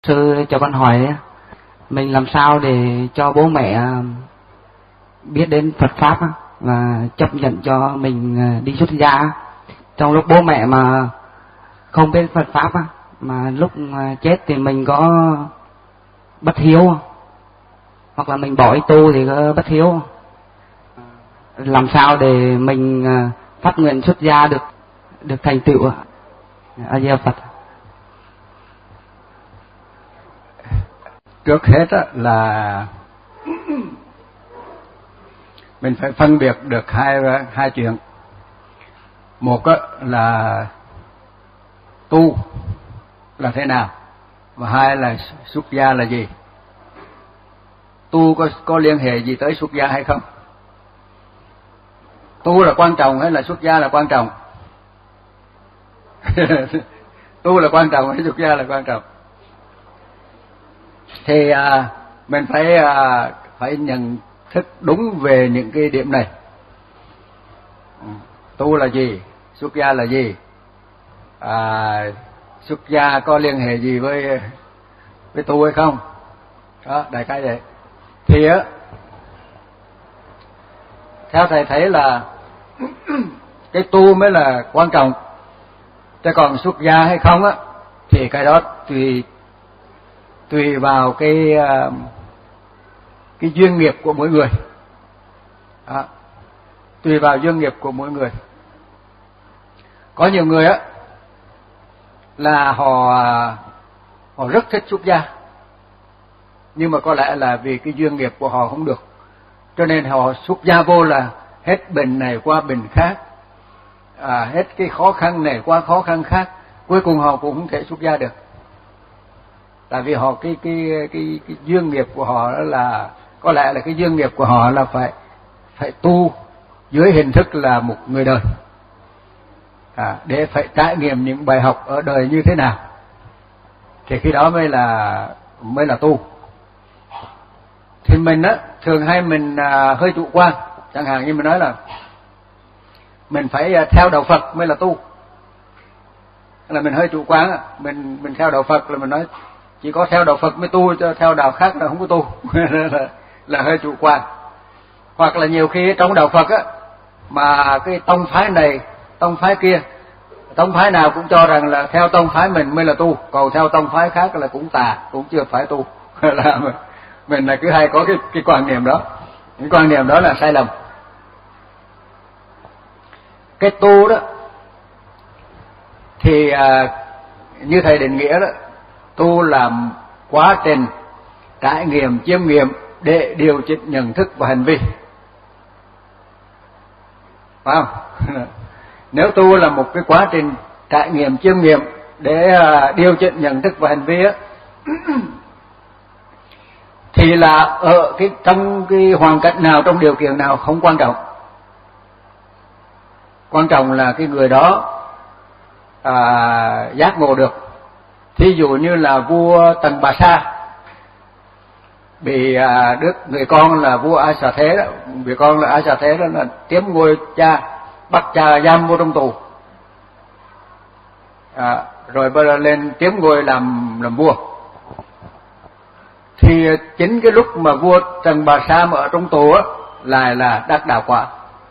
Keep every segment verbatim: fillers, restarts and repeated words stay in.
Sư cho con hỏi mình làm sao để cho bố mẹ biết đến Phật Pháp và chấp nhận cho mình đi xuất gia, trong lúc bố mẹ mà không biết Phật Pháp mà lúc chết thì mình có bất hiếu hoặc là mình bỏ đi tu thì có bất hiếu. Làm sao để mình phát nguyện xuất gia được được thành tựu ạ? A Di Đà Phật. Trước hết á, là mình phải phân biệt được hai hai chuyện. Một á, là tu là thế nào, và hai là xuất gia là gì. Tu có có liên hệ gì tới xuất gia hay không? Tu là quan trọng hay là xuất gia là quan trọng? Tu là quan trọng hay xuất gia là quan trọng? Thì à, mình phải à, phải nhận thức đúng về những cái điểm này. Tu là gì? Xuất gia là gì? À, xuất gia có liên hệ gì với với tu hay không? Đó, đại khái vậy. Thì á, theo thầy thấy là cái tu mới là quan trọng, chứ còn xuất gia hay không á thì cái đó tùy tùy vào cái cái duyên nghiệp của mỗi người. Đó, tùy vào duyên nghiệp của mỗi người. Có nhiều người á là họ họ rất thích xuất gia, nhưng mà có lẽ là vì cái duyên nghiệp của họ không được, cho nên họ xuất gia vô là hết bệnh này qua bệnh khác, à, hết cái khó khăn này qua khó khăn khác, cuối cùng họ cũng không thể xuất gia được. Tại vì họ cái cái cái cái duyên nghiệp của họ là có lẽ là cái duyên nghiệp của họ là phải phải tu dưới hình thức là một người đời, à, để phải trải nghiệm những bài học ở đời như thế nào, thì khi đó mới là mới là tu. Thì mình á thường hay mình à, hơi chủ quan, chẳng hạn như mình nói là mình phải à, theo đạo Phật mới là tu, là mình hơi chủ quan á, mình mình theo đạo Phật là mình nói chỉ có theo đạo Phật mới tu, cho theo đạo khác là không có tu. là, là hơi chủ quan. Hoặc là nhiều khi trong đạo Phật á mà cái tông phái này tông phái kia, tông phái nào cũng cho rằng là theo tông phái mình mới là tu, còn theo tông phái khác là cũng tà, cũng chưa phải tu. là mình, mình là cứ hay có cái cái quan niệm đó. Cái quan niệm đó là sai lầm. Cái tu đó thì à, như thầy định nghĩa đó, tu là quá trình trải nghiệm chiêm nghiệm để điều chỉnh nhận thức và hành vi, phải không? Nếu tu là một cái quá trình trải nghiệm chiêm nghiệm để điều chỉnh nhận thức và hành vi á, thì là ở cái trong cái hoàn cảnh nào, trong điều kiện nào không quan trọng. Quan trọng là cái người đó à, giác ngộ được. Thí dụ như là vua Tần Bà Sa bị à, đứa người con là vua A Xà Thế đó, người con là A Xà Thế đó là chiếm ngôi cha, bắt cha giam vô trong tù, à, rồi bây giờ lên chiếm ngôi làm làm vua. Thì chính cái lúc mà vua Tần Bà Sa mà ở trong tù á lại là đắc đạo quả.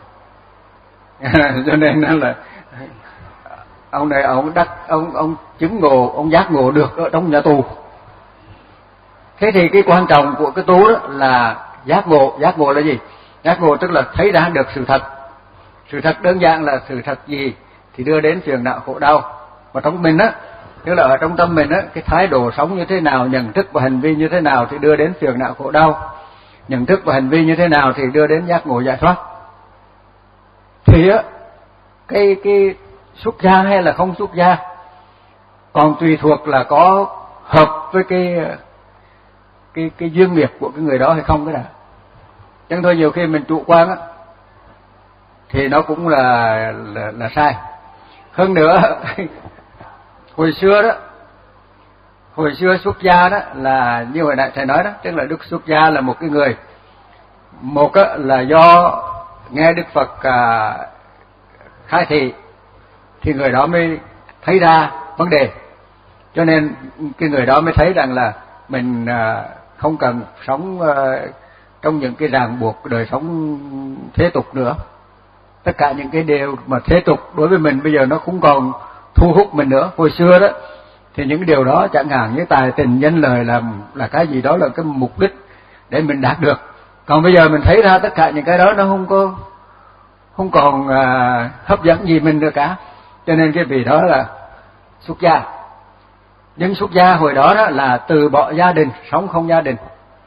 Cho nên là ông này ông đắc ông ông chứng ngộ, ông giác ngộ được ở trong nhà tù. Thế thì cái quan trọng của cái tu đó là giác ngộ. Giác ngộ là gì? Giác ngộ tức là thấy ra được sự thật. Sự thật đơn giản là sự thật gì thì đưa đến phiền não khổ đau. Và trong mình á, tức là ở trong tâm mình á, cái thái độ sống như thế nào, nhận thức và hành vi như thế nào thì đưa đến phiền não khổ đau. Nhận thức và hành vi như thế nào thì đưa đến giác ngộ giải thoát. Thì á, cái cái xuất gia hay là không xuất gia còn tùy thuộc là có hợp với cái cái cái duyên nghiệp của cái người đó hay không cái nào. Chẳng thôi nhiều khi mình chủ quan á thì nó cũng là là, là sai. Hơn nữa hồi xưa đó, hồi xưa xuất gia đó là như hồi nãy thầy nói đó, tức là Đức xuất gia là một cái người, một á, là do nghe Đức Phật à, khai thị thì người đó mới thấy ra vấn đề, Cho nên cái người đó mới thấy rằng là mình không cần sống trong những cái ràng buộc đời sống thế tục nữa. Tất cả những cái điều mà thế tục đối với mình bây giờ nó cũng còn thu hút mình nữa. Hồi xưa đó thì những điều đó chẳng hạn như tài tình danh lời là là cái gì đó là cái mục đích để mình đạt được. Còn bây giờ mình thấy ra tất cả những cái đó nó không có không còn à, hấp dẫn gì mình nữa cả. Cho nên cái vị đó là xuất gia. Nhưng xuất gia hồi đó, đó là từ bỏ gia đình, sống không gia đình.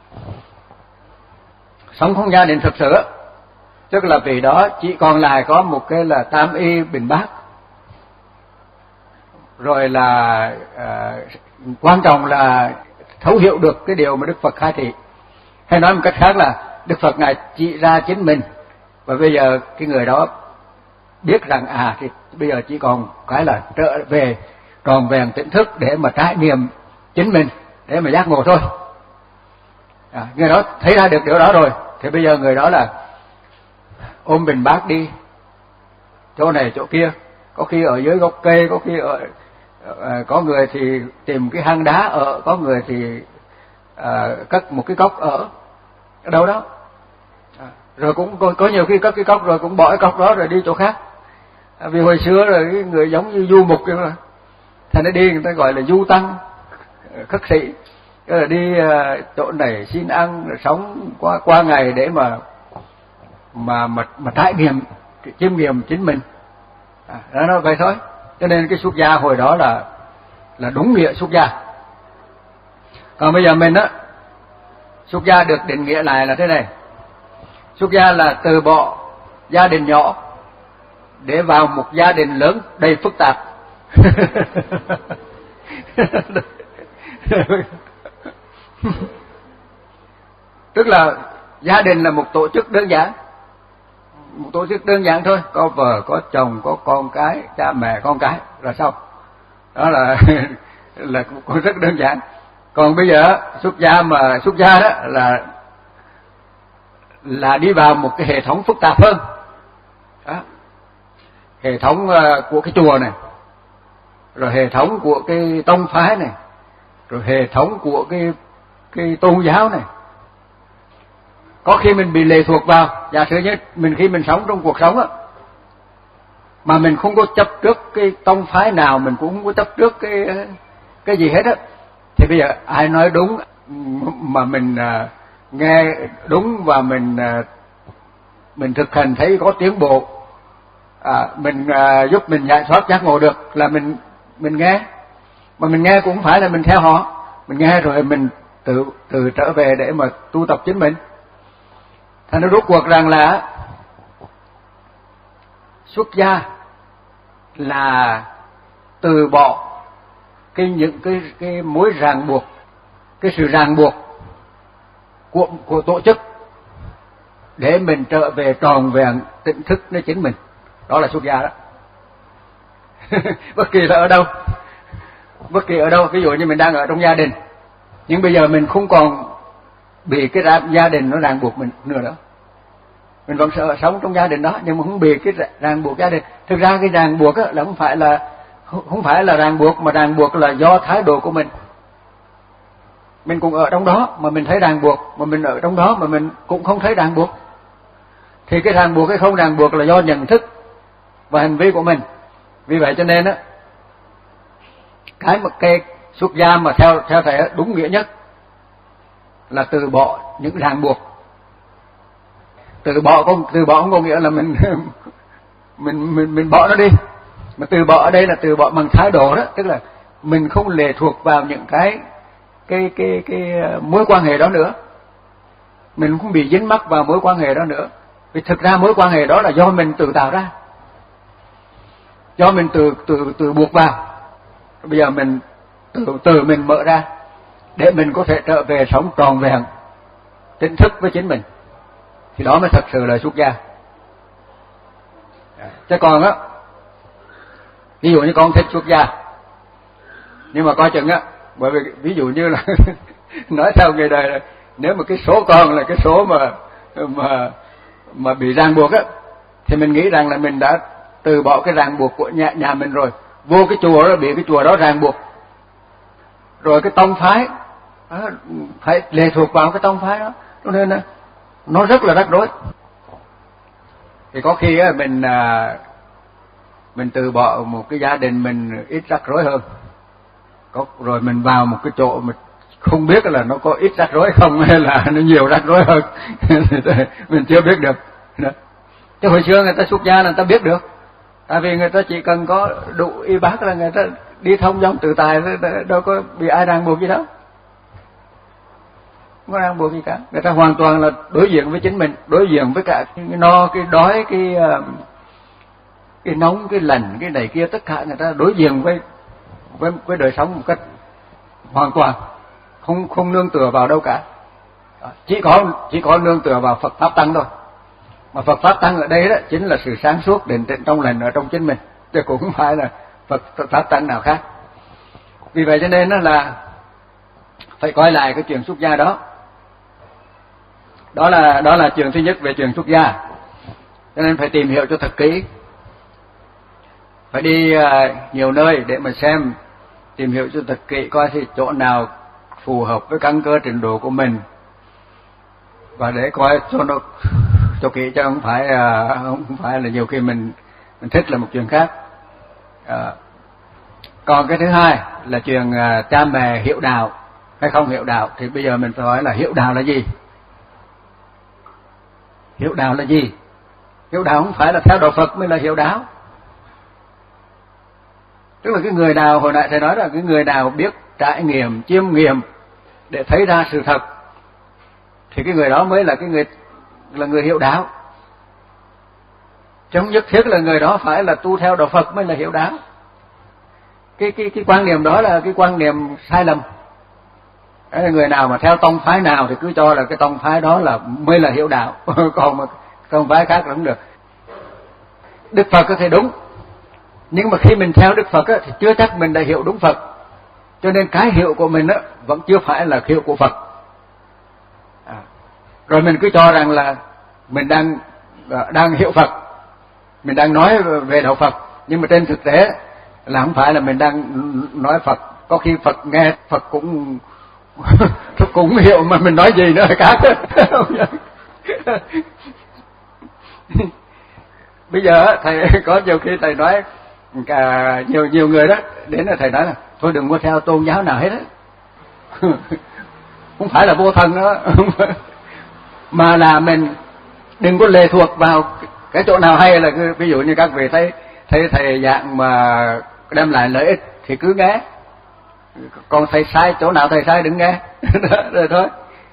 Sống không gia đình thực sự, tức là vì đó chỉ còn lại có một cái là tam y bình bát. Rồi là à, quan trọng là thấu hiểu được cái điều mà Đức Phật khai thị. Hay nói một cách khác là Đức Phật Ngài chỉ ra chính mình. Và bây giờ cái người đó biết rằng à thì bây giờ chỉ còn cái là trở về tròn vẹn tỉnh thức để mà trải nghiệm chính mình, để mà giác ngộ thôi. À, người đó thấy ra được điều đó rồi thì bây giờ người đó là ôm bình bát đi chỗ này chỗ kia, có khi ở dưới gốc cây, có khi ở à, có người thì tìm cái hang đá ở, có người thì à, cất một cái cốc ở ở đâu đó. À, rồi cũng có, có nhiều khi cất cái cốc rồi cũng bỏ cái cốc đó rồi đi chỗ khác. À, vì hồi xưa rồi cái người giống như du mục kia mà, thành ra đi người ta gọi là du tăng khất sĩ, tức là đi chỗ này xin ăn rồi sống qua qua ngày để mà mà mà mà trải nghiệm chiêm nghiệm chính mình. À, đó nó vậy thôi. Cho nên cái xuất gia hồi đó là là đúng nghĩa xuất gia. Còn bây giờ mình á, xuất gia được định nghĩa lại là thế này: xuất gia là từ bỏ gia đình nhỏ để vào một gia đình lớn đầy phức tạp. Tức là gia đình là một tổ chức đơn giản, một tổ chức đơn giản thôi, có vợ, có chồng, có con cái, cha mẹ, con cái là xong. Đó là là cũng rất đơn giản. Còn bây giờ xuất gia mà xuất gia đó là là đi vào một cái hệ thống phức tạp hơn. Đó. Hệ thống của cái chùa này, rồi hệ thống của cái tông phái này, rồi hệ thống của cái cái tôn giáo này. Có khi mình bị lệ thuộc vào, giả sử như mình khi mình sống trong cuộc sống á, mà mình không có chấp trước cái tông phái nào, mình cũng không có chấp trước cái cái gì hết á, thì bây giờ ai nói đúng mà mình uh, nghe đúng và mình uh, mình thực hành thấy có tiến bộ, à, mình uh, giúp mình giải thoát giác ngộ được là mình mình nghe. Mà mình nghe cũng không phải là mình theo họ, mình nghe rồi mình tự tự trở về để mà tu tập chính mình. Thành nó rốt cuộc rằng là xuất gia là từ bỏ cái những cái cái mối ràng buộc, cái sự ràng buộc của của tổ chức để mình trở về tròn vẹn tỉnh thức với chính mình. Đó là xuất gia đó. Bất kỳ là ở đâu, bất kỳ ở đâu, ví dụ như mình đang ở trong gia đình, nhưng bây giờ mình không còn bị cái gia đình nó ràng buộc mình nữa đó. Mình vẫn sợ sống trong gia đình đó, nhưng mà không bị cái ràng buộc gia đình. Thực ra cái ràng buộc á là không phải là không phải là ràng buộc, mà ràng buộc là do thái độ của mình. Mình cũng ở trong đó mà mình thấy ràng buộc, mà mình ở trong đó mà mình cũng không thấy ràng buộc. Thì cái ràng buộc hay không ràng buộc là do nhận thức và hành vi của mình. Vì vậy cho nên á, cái mà cái xuất gia mà theo theo thầy đúng nghĩa nhất là từ bỏ những ràng buộc. Từ bỏ không từ bỏ không có nghĩa là mình mình mình mình bỏ nó đi, mà từ bỏ ở đây là từ bỏ bằng thái độ đó, tức là mình không lệ thuộc vào những cái cái cái cái mối quan hệ đó nữa, mình không bị dính mắc vào mối quan hệ đó nữa. Vì thực ra mối quan hệ đó là do mình tự tạo ra, do mình tự tự tự buộc vào. Bây giờ mình từ từ mình mở ra để mình có thể trở về sống tròn vẹn tỉnh thức với chính mình, thì đó mới thật sự là xuất gia. Chứ còn á, ví dụ như con thích xuất gia, nhưng mà coi chừng á, bởi vì ví dụ như là nói theo người đời là nếu mà cái số con là cái số mà mà mà bị ràng buộc á, thì mình nghĩ rằng là mình đã từ bỏ cái ràng buộc của nhà nhà mình rồi, vô cái chùa đó bị cái chùa đó ràng buộc, rồi cái tông phái đó, phải lệ thuộc vào cái tông phái đó, cho nên nó rất là rắc rối. Thì có khi á, mình à, mình từ bỏ một cái gia đình mình ít rắc rối hơn, có rồi mình vào một cái chỗ mình không biết là nó có ít rắc rối không hay là nó nhiều rắc rối hơn mình chưa biết được đó. Chứ hồi xưa người ta xuất gia là người ta biết được, tại vì người ta chỉ cần có đủ y bác là người ta đi thông dong tự tại, đâu có bị ai ràng buộc gì đâu, không có ràng buộc gì cả. Người ta hoàn toàn là đối diện với chính mình, đối diện với cả cái no, cái đói, cái cái nóng, cái lạnh, cái này kia, tất cả người ta đối diện với với với đời sống một cách hoàn toàn, không không nương tựa vào đâu cả. Chỉ có chỉ có nương tựa vào Phật pháp tăng thôi. Mà Phật pháp tăng ở đây đó chính là sự sáng suốt định tĩnh trong lành ở trong chính mình, chứ cũng không phải là Phật pháp tăng nào khác. Vì vậy cho nên đó là phải coi lại cái chuyện xuất gia đó. Đó là đó là chuyện thứ nhất về chuyện xuất gia. Cho nên phải tìm hiểu cho thật kỹ, phải đi uh, nhiều nơi để mà xem, tìm hiểu cho thật kỹ coi thì chỗ nào phù hợp với căn cơ trình độ của mình, và để coi cho nó cho kỹ, chứ không phải uh, không phải là nhiều khi mình mình thích là một chuyện khác. Uh, còn cái thứ hai là chuyện uh, cha mẹ hiểu đạo hay không hiểu đạo, thì bây giờ mình phải hỏi là hiểu đạo là gì? Hiểu đạo là gì? Hiểu đạo không phải là theo đạo Phật mới là hiểu đạo. Tức là cái người nào, hồi nãy thầy nói là cái người nào biết trải nghiệm, chiêm nghiệm để thấy ra sự thật, thì cái người đó mới là cái người là người hiểu đạo. Chứ không nhất thiết là người đó phải là tu theo đạo Phật mới là hiểu đạo. Cái cái cái quan niệm đó là cái quan niệm sai lầm. Đấy là người nào mà theo tông phái nào thì cứ cho là cái tông phái đó là mới là hiểu đạo, còn mà tông phái khác là không được. Đức Phật có thể đúng, nhưng mà khi mình theo Đức Phật á, thì chưa chắc mình đã hiểu đúng Phật. Cho nên cái hiểu của mình á, vẫn chưa phải là hiểu của Phật. À, rồi mình cứ cho rằng là mình đang đang hiểu Phật, mình đang nói về đạo Phật, nhưng mà trên thực tế là không phải là mình đang nói Phật. Có khi Phật nghe Phật cũng cũng hiểu mà mình nói gì nữa khác. Bây giờ thầy có nhiều khi thầy nói cả nhiều nhiều người đó đến là thầy nói là thôi đừng có theo tôn giáo nào hết á. Không phải là vô thần đó, mà là mình đừng có lệ thuộc vào cái chỗ nào hay, là ví dụ như các vị thấy thấy thầy dạng mà đem lại lợi ích thì cứ nghe, còn thầy sai chỗ nào thầy sai đừng nghe. Rồi thôi.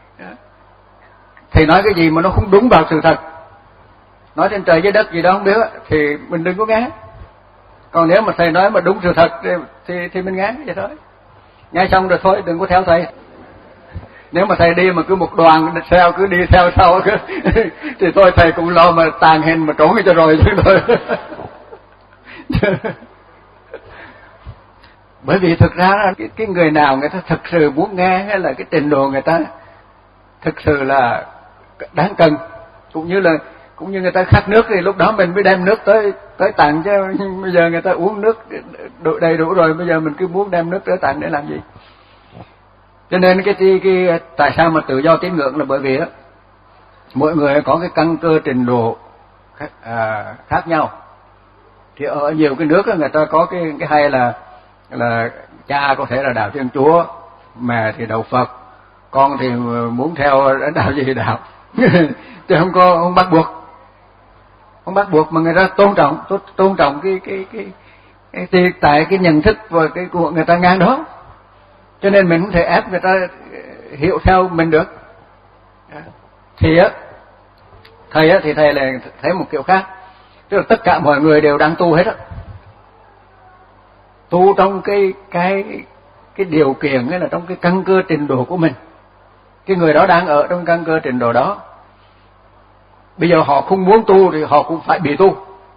Thầy nói cái gì mà nó không đúng vào sự thật, nói trên trời dưới đất gì đó không biết thì mình đừng có nghe. Còn nếu mà thầy nói mà đúng sự thật thì thì, thì mình nghe vậy thôi. Nghe xong rồi thôi, đừng có theo thầy. Nếu mà thầy đi mà cứ một đoàn theo cứ đi theo sau cứ thì thôi thầy cũng lo mà tàn hình mà trốn cho rồi chứ thôi. Bởi vì thực ra cái, cái người nào người ta thực sự muốn nghe, hay là cái trình độ người ta thực sự là đáng cần, cũng như là cũng như người ta khát nước thì lúc đó mình mới đem nước tới tới tặng, chứ bây giờ người ta uống nước đầy đủ rồi, bây giờ mình cứ muốn đem nước tới tặng để làm gì? Cho nên cái, cái, cái tại sao mà tự do tín ngưỡng là bởi vì đó, mỗi người có cái căn cơ trình độ khác, à, khác nhau. Thì ở nhiều cái nước đó, người ta có cái cái hay là là cha có thể là đạo Thiên Chúa, mẹ thì đạo Phật, con thì muốn theo đạo gì đạo. Chứ không có không bắt buộc, không bắt buộc, mà người ta tôn trọng tôn, tôn trọng cái cái cái cái, cái tại cái nhận thức và cái của người ta ngang đó. Cho nên mình không thể ép người ta hiểu theo mình được. Thì á thầy á thì thầy là thấy một kiểu khác, tức là tất cả mọi người đều đang tu hết á, tu trong cái cái cái điều kiện hay là trong cái căn cơ trình độ của mình. Cái người đó đang ở trong căn cơ trình độ đó, bây giờ họ không muốn tu thì họ cũng phải bị tu.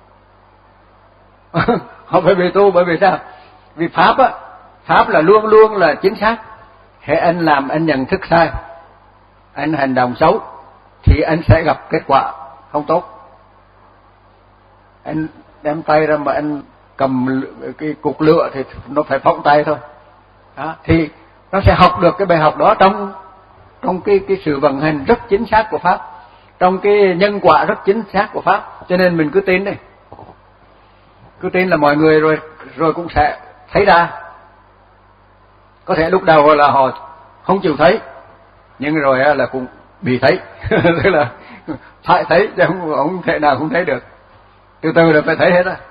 Họ phải bị tu, bởi vì sao? Vì pháp á, pháp là luôn luôn là chính xác. Hễ anh làm anh nhận thức sai, anh hành động xấu thì anh sẽ gặp kết quả không tốt. Anh đem tay ra mà anh cầm cái cục lửa thì nó phải phóng tay thôi. Đó, thì nó sẽ học được cái bài học đó trong trong cái cái sự vận hành rất chính xác của pháp, trong cái nhân quả rất chính xác của pháp. Cho nên mình cứ tin đi, cứ tin là mọi người rồi rồi cũng sẽ thấy ra. Có thể lúc đầu là họ không chịu thấy, nhưng rồi là cũng bị thấy. Tức là phải thấy chứ không, không thể nào không thấy được, từ từ là phải thấy hết á.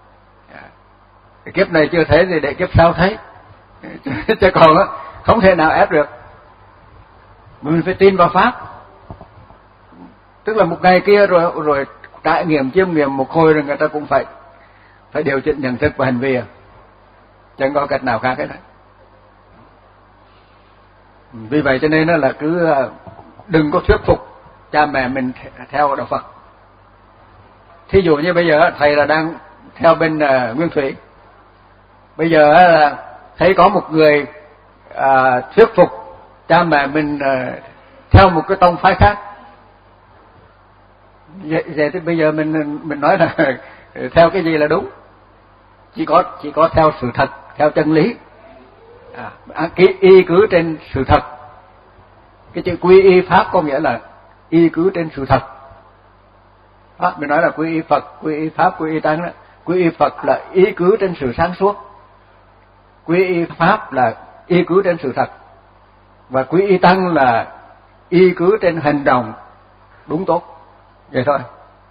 Kiếp này chưa thấy thì để kiếp sau thấy. Chứ còn á không thể nào ép được. Mình phải tin vào pháp. Tức là một ngày kia rồi rồi trải nghiệm chiêm nghiệm một hồi rồi người ta cũng phải phải điều chỉnh nhận thức và hành vi, chẳng có cách nào khác hết. Vì vậy cho nên là cứ đừng có thuyết phục cha mẹ mình theo đạo Phật. Thí dụ như bây giờ thầy là đang theo bên uh, Nguyên Thủy, bây giờ là thấy có một người uh, thuyết phục cha mẹ mình uh, theo một cái tông phái khác. Vậy, vậy thì bây giờ mình mình nói là theo cái gì là đúng? Chỉ có chỉ có theo sự thật, theo chân lý. À, cái y cứ trên sự thật. Cái chữ quy y pháp có nghĩa là y cứ trên sự thật. Đó, mình nói là quy y Phật, quy y pháp, quy y tăng đó. Quy y Phật là y cứ trên sự sáng suốt. Quy y pháp là y cứ trên sự thật. Và quy y tăng là y cứ trên hành động đúng tốt. Vậy thôi.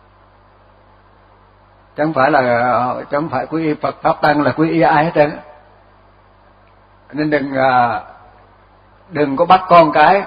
Chẳng phải là chẳng phải quy y Phật pháp tăng là quy y ai hết trơn. Nên đừng đừng có bắt con cái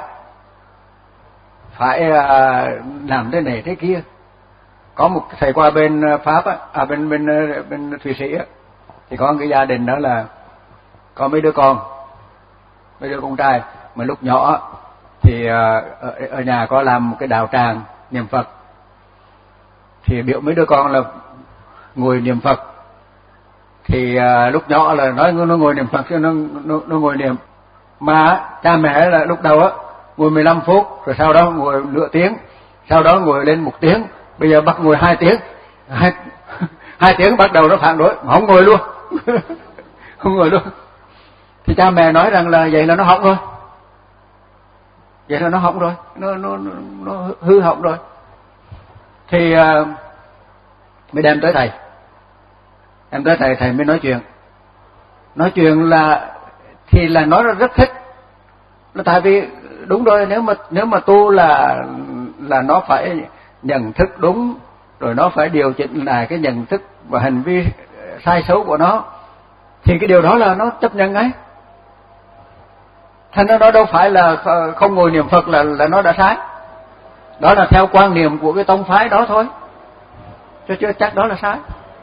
phải làm thế này thế kia. Có một thầy qua bên Pháp á, à bên bên bên Thụy Sĩ á, thì có một cái gia đình đó là có mấy đứa con, mấy đứa con trai, mà lúc nhỏ thì ở, ở nhà có làm một cái đạo tràng niệm Phật, thì biểu mấy đứa con là ngồi niệm Phật. Thì à, lúc nhỏ là nói nó ngồi niệm Phật chứ nó, nó nó ngồi niệm, mà cha mẹ là lúc đầu á ngồi mười lăm phút, rồi sau đó ngồi nửa tiếng, sau đó ngồi lên một tiếng, bây giờ bắt ngồi hai tiếng, hai, hai tiếng bắt đầu nó phản đối, không ngồi luôn, không ngồi luôn. Thì cha mẹ nói rằng là vậy là nó hỏng rồi, vậy là nó hỏng rồi, nó nó nó, nó hư hỏng rồi. Thì à, mới đem tới thầy. Em tới thầy, thầy mới nói chuyện. Nói chuyện là thì là nói rất thích. Nó tại vì đúng rồi, nếu mà nếu mà tu là là nó phải nhận thức đúng, rồi nó phải điều chỉnh lại cái nhận thức và hành vi sai xấu của nó, thì cái điều đó là nó chấp nhận ấy. Thành ra nó đâu phải là không ngồi niệm Phật là là nó đã sai. Đó là theo quan niệm của cái tông phái đó thôi, chứ chưa chắc đó là sai.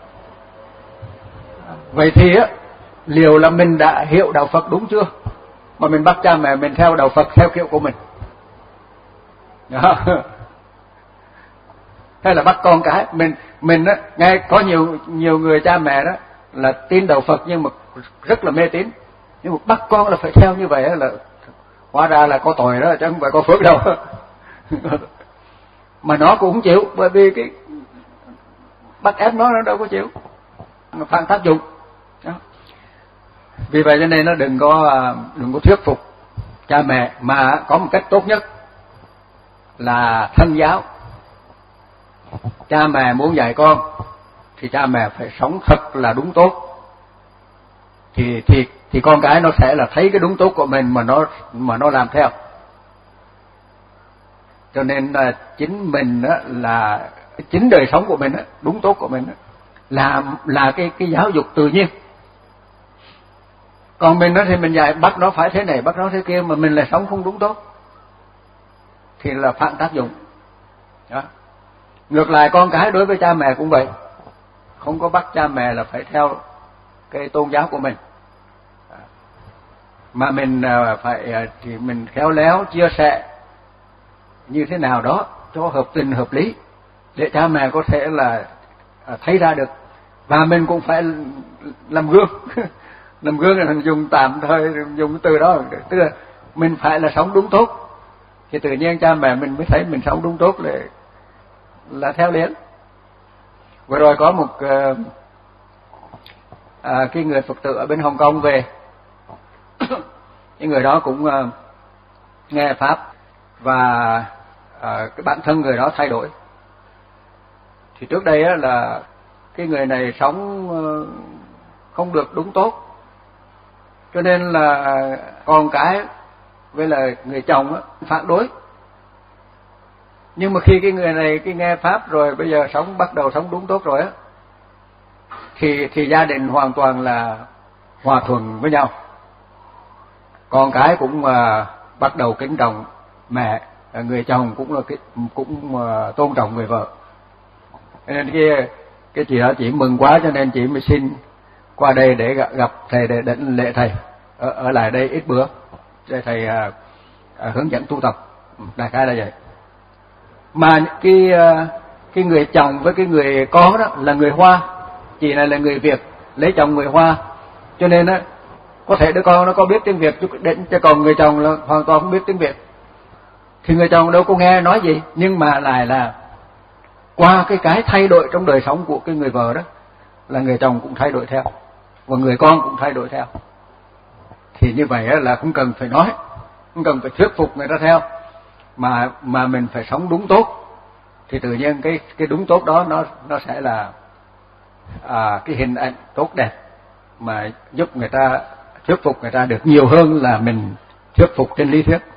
Vậy thì á, liệu là mình đã hiểu đạo Phật đúng chưa, mà mình bắt cha mẹ mình theo đạo Phật theo kiểu của mình đó. Hay là bắt con cái mình mình á, nghe có nhiều nhiều người cha mẹ đó là tin đạo Phật nhưng mà rất là mê tín, nhưng mà bắt con là phải theo như vậy là hóa ra là có tội đó chứ không phải có phước đâu. Mà nó cũng không chịu, bởi vì cái bắt ép nó nó đâu có chịu, nó phản tác dụng đó. Vì vậy cho nên nó đừng có đừng có thuyết phục cha mẹ, mà có một cách tốt nhất là thân giáo. Cha mẹ muốn dạy con thì cha mẹ phải sống thật là đúng tốt, thì thì thì con cái nó sẽ là thấy cái đúng tốt của mình mà nó mà nó làm theo. Cho nên là chính mình đó là chính đời sống của mình đó, đúng tốt của mình đó, là là cái cái giáo dục tự nhiên. Còn mình đó thì mình dạy bắt nó phải thế này, bắt nó thế kia, mà mình lại sống không đúng tốt thì là phản tác dụng đó. Ngược lại con cái đối với cha mẹ cũng vậy, không có bắt cha mẹ là phải theo cái tôn giáo của mình, mà mình phải thì mình khéo léo chia sẻ như thế nào đó cho hợp tình hợp lý, để cha mẹ có thể là thấy ra được. Và mình cũng phải làm gương. Làm gương là mình dùng tạm thời, dùng từ đó, tức là mình phải là sống đúng tốt, thì tự nhiên cha mẹ mình mới thấy mình sống đúng tốt là là theo liền. Vừa rồi có một à, cái người Phật tử ở bên Hồng Kông về, những người đó cũng uh, nghe pháp và uh, cái bản thân người đó thay đổi. Thì trước đây á, là cái người này sống uh, không được đúng tốt, cho nên là con cái với là người chồng á, phản đối. Nhưng mà khi cái người này cái nghe pháp rồi, bây giờ sống bắt đầu sống đúng tốt rồi á, thì thì gia đình hoàn toàn là hòa thuận với nhau. Con cái cũng uh, bắt đầu kính trọng mẹ, người chồng cũng là cái cũng uh, tôn trọng người vợ. Nên cái cái chị đó chị mừng quá, cho nên chị mới xin qua đây để gặp, gặp thầy để định lễ thầy ở, ở lại đây ít bữa để thầy uh, uh, hướng dẫn tu tập. Đại khái là vậy. Mà cái uh, cái người chồng với cái người có đó là người Hoa, chị này là người Việt lấy chồng người Hoa, cho nên á có thể đứa con nó có biết tiếng Việt chút định, chứ còn người chồng là hoàn toàn không biết tiếng Việt. Thì người chồng đâu có nghe nói gì, nhưng mà lại là qua cái cái thay đổi trong đời sống của cái người vợ đó là người chồng cũng thay đổi theo, và người con cũng thay đổi theo. Thì như vậy là không cần phải nói, không cần phải thuyết phục người ta theo, mà mà mình phải sống đúng tốt, thì tự nhiên cái cái đúng tốt đó nó nó sẽ là à, cái hình ảnh tốt đẹp mà giúp người ta thuyết phục người ta được nhiều hơn là mình thuyết phục trên lý thuyết.